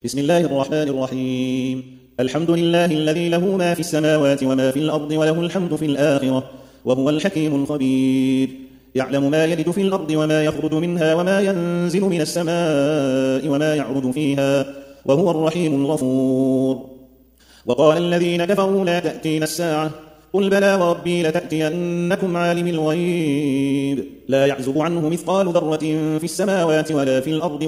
بسم الله الرحمن الرحيم. الحمد لله الذي له ما في السماوات وما في الأرض وله الحمد في الآخرة وهو الحكيم الخبير. يعلم ما يلج في الأرض وما يخرج منها وما ينزل من السماء وما يعرج فيها وهو الرحيم الغفور. وقال الذين كفروا لا تأتينا الساعة قل بلى وربي لتأتينكم عالم الغيب لا يعزب عنه مثقال ذرة في السماوات ولا في الأرض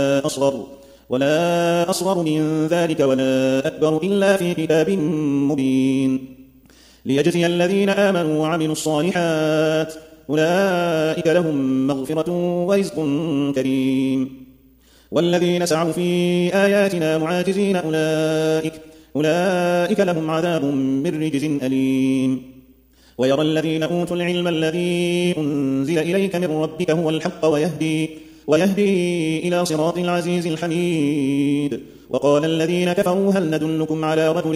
ولا أصغر من ذلك ولا أكبر إلا في كتاب مبين ليجزي الذين آمنوا وعملوا الصالحات أولئك لهم مغفرة ورزق كريم. والذين سعوا في آياتنا معاجزين أولئك لهم عذاب من رجز أليم. ويرى الذين أوتوا العلم الذي أنزل إليك من ربك هو الحق ويهدي إلى صراط العزيز الحميد. وقال الذين كفروا هل ندلكم على رجل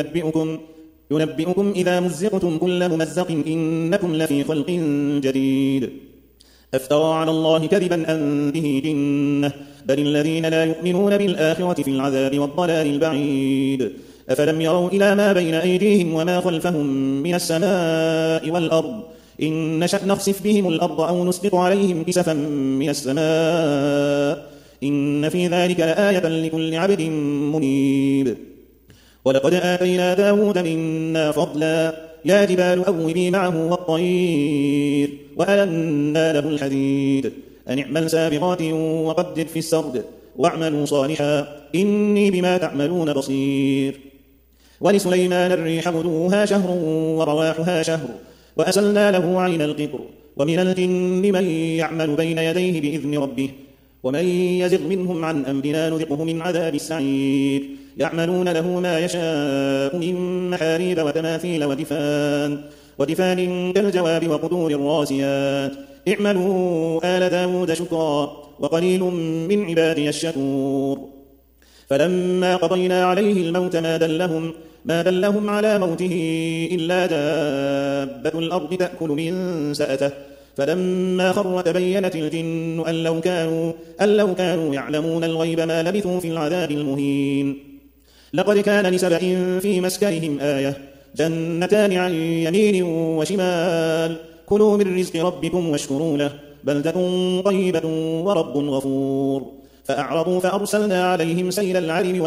ينبئكم إذا مزقتم كل ممزق إنكم لفي خلق جديد أفترى على الله كذبا أم به جنة بل الذين لا يؤمنون بالآخرة في العذاب والضلال البعيد. أفلم يروا إلى ما بين أيديهم وما خلفهم من السماء والأرض إن نشأ نخسف بهم الأرض أو نسقط عليهم كسفا من السماء إن في ذلك لآية لكل عبد منيب. ولقد آتينا داود منا فضلا يا جبال أوبي معه والطير وألنا له الحديد أن اعمل سابغات وقدر في السرد واعملوا صالحا إني بما تعملون بصير. ولسليمان الريح غدوها شهر ورواحها شهر وأسلنا له عين القطر ومن الجن من يعمل بين يديه بإذن ربه ومن يزغ منهم عن أمرنا نذقه من عذاب السعير. يعملون له ما يشاء من محاريب وتماثيل ودفان كالجواب وقدور الراسيات اعملوا آل داود شكرا وقليل من عبادي الشكور. فلما قضينا عليه الموت ما دلهم على موته إلا دابة الأرض تأكل من سأته فلما خر تبينت الجن أن لو كانوا يعلمون الغيب ما لبثوا في العذاب المهين. لقد كان لسبأ في مسكنهم آية جنتان عن يمين وشمال كلوا من رزق ربكم واشكروا له بلدة طيبة ورب غفور. فأعرضوا فأرسلنا عليهم سيل العرم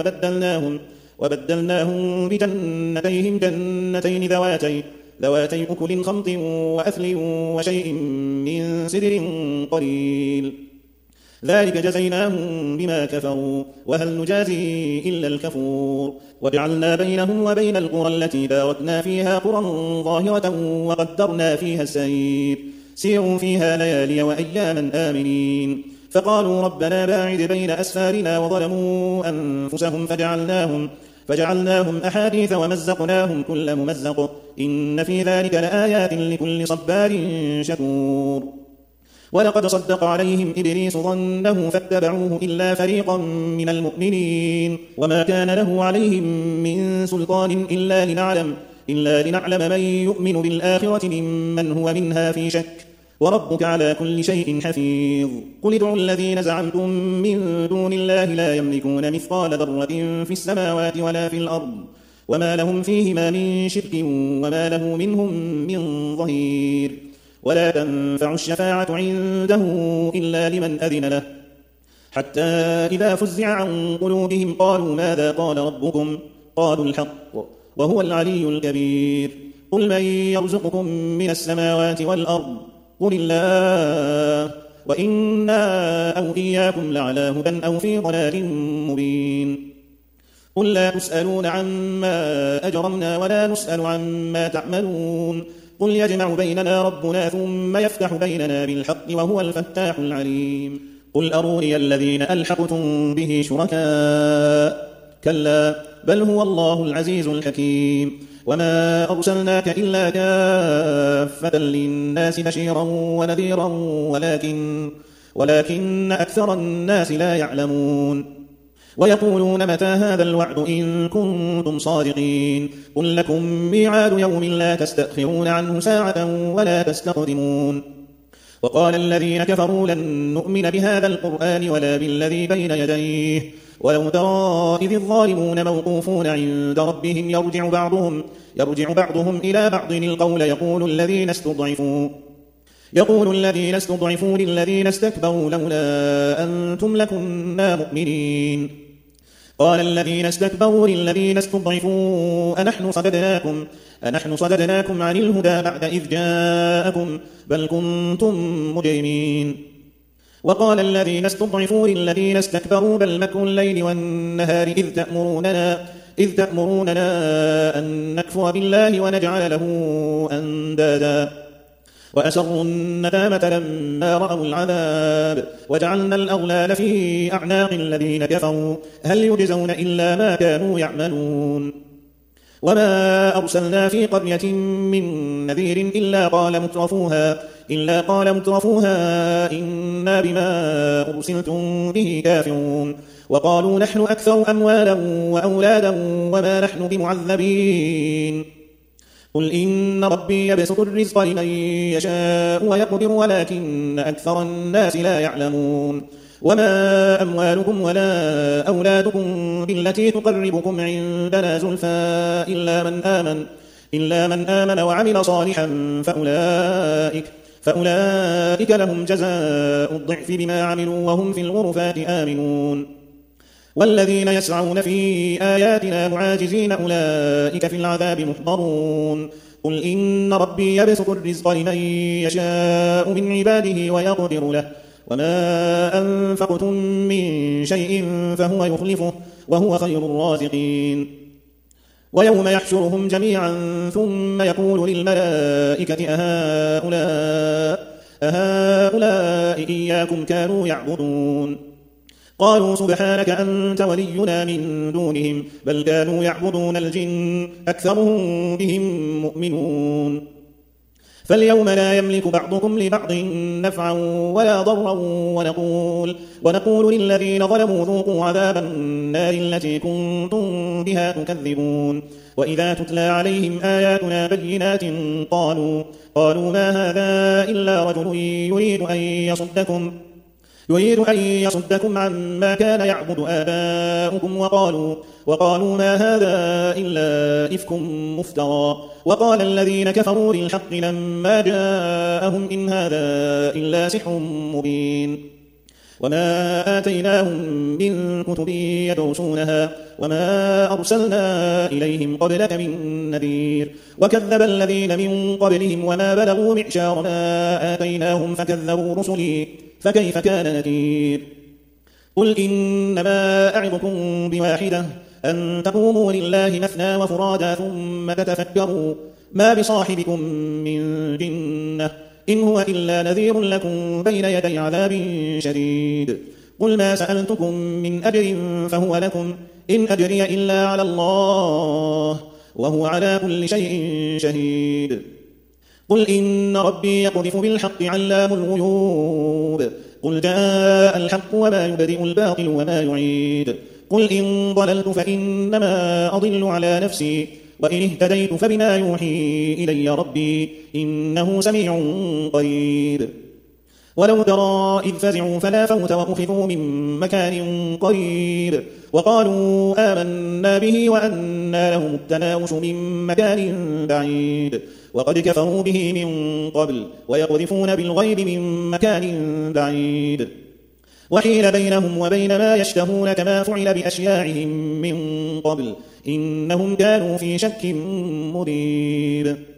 وبدلناهم بجنتيهم جنتين ذواتي أكل خمط وأثل وشيء من سدر قليل ذلك جزيناهم بما كفروا وهل نجازي إلا الكفور. وجعلنا بينهم وبين القرى التي باركنا فيها قرى ظاهرة وقدرنا فيها السير سيروا فيها ليالي وأياما آمنين. فقالوا ربنا باعد بين أسفارنا وظلموا أنفسهم فجعلناهم أحاديث ومزقناهم كل ممزق إن في ذلك لآيات لكل صبار شكور. ولقد صدق عليهم إبليس ظنه فاتبعوه إلا فريقا من المؤمنين وما كان له عليهم من سلطان إلا لنعلم من يؤمن بالآخرة ممن هو منها في شك وربك على كل شيء حفيظ. قل ادعوا الذين زعمتم من دون الله لا يملكون مثقال ذرة في السماوات ولا في الأرض وما لهم فيهما من شرك وما له منهم من ظهير. ولا تنفع الشفاعة عنده إلا لمن أذن له حتى إذا فزع عن قلوبهم قالوا ماذا قال ربكم قالوا الحق وهو العلي الكبير. قل من يرزقكم من السماوات والأرض قل الله وإنا أو إياكم لعلى هدى أو في ضلال مبين. قل لا تسألون عما أجرمنا ولا نسأل عما تعملون قل يجمع بيننا ربنا ثم يفتح بيننا بالحق وهو الفتاح العليم. قل أروني الذين ألحقتم به شركاء كلا بل هو الله العزيز الحكيم. وما أرسلناك إلا كافة للناس بشيرا ونذيرا ولكن أكثر الناس لا يعلمون. ويقولون متى هذا الوعد إن كنتم صادقين قل لكم ميعاد يوم لا تستأخرون عنه ساعة ولا تستقدمون. وقال الذين كفروا لن نؤمن بهذا القرآن ولا بالذي بين يديه ولو ترى إذ الظالمون موقوفون عند ربهم يرجع بعضهم إلى بعض القول يقول الذين استضعفوا للذين استكبروا لولا أنتم لكنا مؤمنين. قال الذين استكبروا للذين استضعفوا أنحن صددناكم عن الهدى بعد إذ جاءكم بل كنتم مجرمين. وقال الذين استضعفوا للذين استكبروا بل مكر الليل والنهار إذ تأمروننا أن نكفر بالله ونجعل له أندادا وأسروا الندامة لما رأوا العذاب وجعلنا الأغلال في أعناق الذين كفروا هل يجزون إلا ما كانوا يعملون. وما أرسلنا في قرية من نذير إلا قال مترفوها إنا بما أرسلتم به كافرون وقالوا نحن أكثر أموالا وأولادا وما نحن بمعذبين. قل إن ربي يبسط الرزق لمن يشاء ويقدر ولكن أكثر الناس لا يعلمون. وما أموالكم ولا أولادكم بالتي تقربكم عندنا زلفى إلا من آمن وعمل صالحا فأولئك لهم جزاء الضعف بما عملوا وهم في الغرفات آمنون. والذين يسعون في آياتنا معاجزين أولئك في العذاب محضرون. قل إن ربي يبسط الرزق لمن يشاء من عباده ويقدر له وما أنفقتم من شيء فهو يخلفه وهو خير الرازقين. ويوم يحشرهم جميعا ثم يقول للملائكة أهؤلاء إياكم كانوا يعبدون قالوا سبحانك أنت ولينا من دونهم بل كانوا يعبدون الجن أكثرهم بهم مؤمنون. فاليوم لا يملك بعضكم لبعض نفعا ولا ضرا ونقول للذين ظلموا ذوقوا عذاب النار التي كنتم بها تكذبون. وإذا تتلى عليهم آياتنا بينات قالوا ما هذا إلا رجل يريد أن يصدكم عما كان يعبد آباؤكم وقالوا ما هذا إلا إفك مفترى. وقال الذين كفروا للحق لما جاءهم إن هذا إلا سحر مبين. وما آتيناهم من كتب يدرسونها وما أرسلنا إليهم قبلك من نذير وكذب الذين من قبلهم وما بلغوا معشار ما آتيناهم فكذبوا رسلي فكيف كان نكير. قل إنما أعظكم بواحدة أن تقوموا لله مثنى وفرادا ثم تتفكروا ما بصاحبكم من جنة إن هو إلا نذير لكم بين يدي عذاب شديد. قل ما سألتكم من أجر فهو لكم إن أجري إلا على الله وهو على كل شيء شهيد. قل إن ربي يقذف بالحق علام الغيوب قل جاء الحق وما يبدئ الباطل وما يعيد. قل إن ضللت فإنما أضل على نفسي وإن اهتديت فبما يوحي إلي ربي إنه سميع قريب. ولو ترى إذ فزعوا فلا فوت وأخذوا من مكان قريب وقالوا آمنا به وأنى لهم التناوش من مكان بعيد وقد كفروا به من قبل ويقذفون بالغيب من مكان بعيد. وحيل بينهم وبين ما يشتهون كما فعل بأشياعهم من قبل إنهم كانوا في شك مريب.